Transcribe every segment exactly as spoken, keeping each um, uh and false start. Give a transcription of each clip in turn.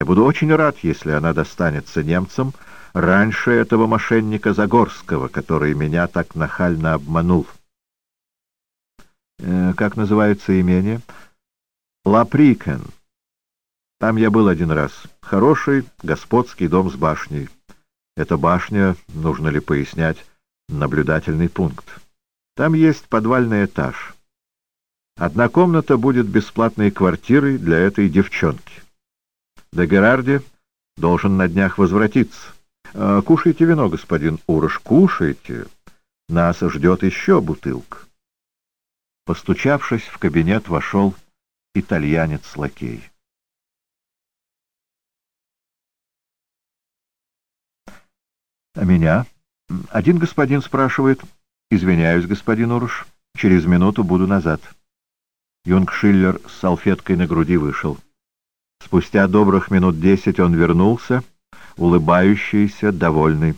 буду очень рад, если она достанется немцам раньше этого мошенника Загорского, который меня так нахально обманул. Э, как называется имение? Лаприкен. Там я был один раз. Хороший господский дом с башней. Эта башня, нужно ли пояснять, наблюдательный пункт. Там есть подвальный этаж. Одна комната будет бесплатной квартирой для этой девчонки. Де Герарди должен на днях возвратиться. А, кушайте вино, господин Урош, кушайте. Нас ждет еще бутылка. Постучавшись, в кабинет вошел итальянец-лакей. А меня? Один господин спрашивает. Извиняюсь, господин Урош, через минуту буду назад. Юнгшиллер с салфеткой на груди вышел. Спустя добрых минут десять он вернулся, улыбающийся, довольный.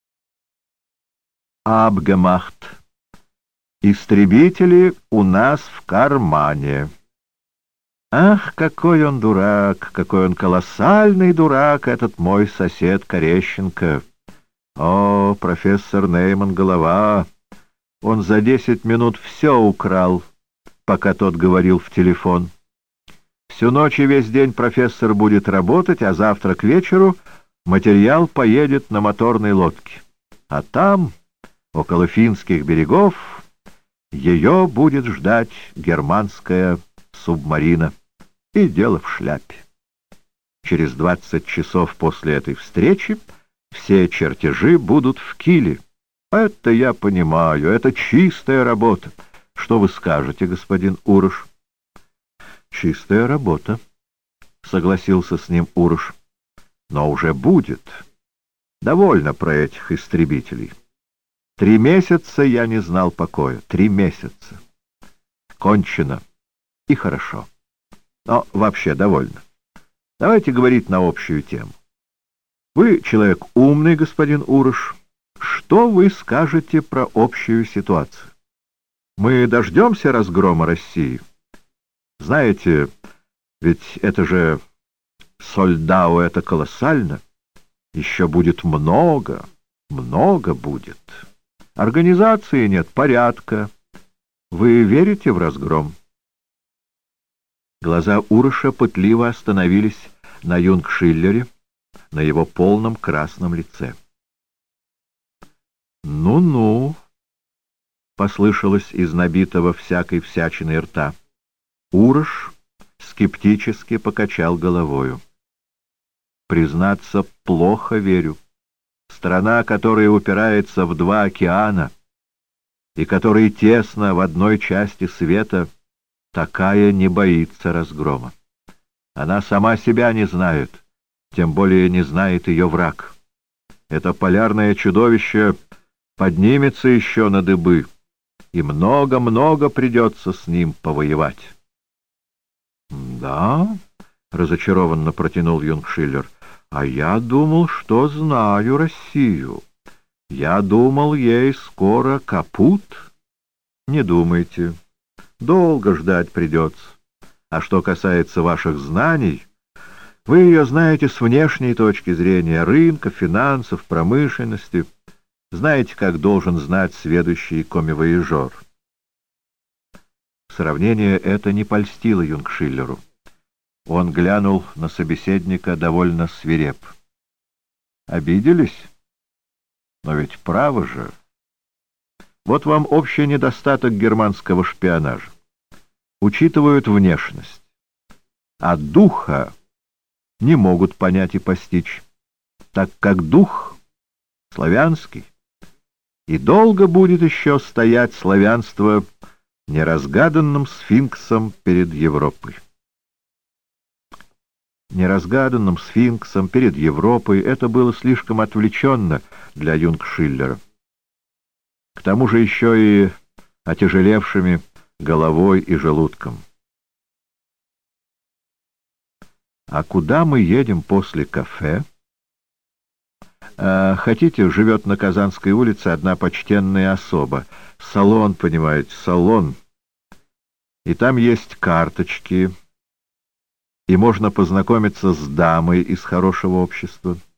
«Абгемахт. Истребители у нас в кармане». Ах, какой он дурак, какой он колоссальный дурак, этот мой сосед Корещенко. О, профессор Нейман голова. Он за десять минут все украл, пока тот говорил в телефон. Всю ночь и весь день профессор будет работать, а завтра к вечеру материал поедет на моторной лодке. А там, около финских берегов, ее будет ждать германская субмарина. И дело в шляпе. Через двадцать часов после этой встречи все чертежи будут в Киле. Это я понимаю, это чистая работа. Что вы скажете, господин Урош? Чистая работа, согласился с ним Урош. Но уже будет. Довольно про этих истребителей. Три месяца я не знал покоя. Три месяца. Кончено. И хорошо. Но вообще довольно. Давайте говорить на общую тему. Вы человек умный, господин Урош. Что вы скажете про общую ситуацию? Мы дождемся разгрома России? Знаете, ведь это же Сольдау, это колоссально. Еще будет много, много будет. Организации нет, порядка. Вы верите в разгром? Глаза Уроша пытливо остановились на Юнгшиллере, на его полном красном лице. «Ну-ну», — послышалось из набитого всякой всячиной рта. Урош скептически покачал головою. «Признаться, плохо верю. Страна, которая упирается в два океана и которая тесно в одной части света, такая не боится разгрома. Она сама себя не знает, тем более не знает ее враг. Это полярное чудовище поднимется еще на дыбы, и много-много придется с ним повоевать». «Да?» — разочарованно протянул Юнгшиллер. «А я думал, что знаю Россию. Я думал, ей скоро капут». «Не думайте. Долго ждать придется. А что касается ваших знаний, вы ее знаете с внешней точки зрения рынка, финансов, промышленности. Знаете, как должен знать сведущий коммивояжер». Сравнение это не польстило Юнгшиллеру. Он глянул на собеседника довольно свиреп. «Обиделись? Но ведь право же. Вот вам общий недостаток германского шпионажа. Учитывают внешность, а духа не могут понять и постичь, так как дух славянский. И долго будет еще стоять славянство неразгаданным сфинксом перед Европой. Неразгаданным сфинксом перед Европой это было слишком отвлеченно для Юнгшиллера. К тому же еще и отяжелевшими головой и желудком. «А куда мы едем после кафе?» А, «Хотите, живет на Казанской улице одна почтенная особа. Салон, понимаете, салон. И там есть карточки». и можно познакомиться с дамой из хорошего общества.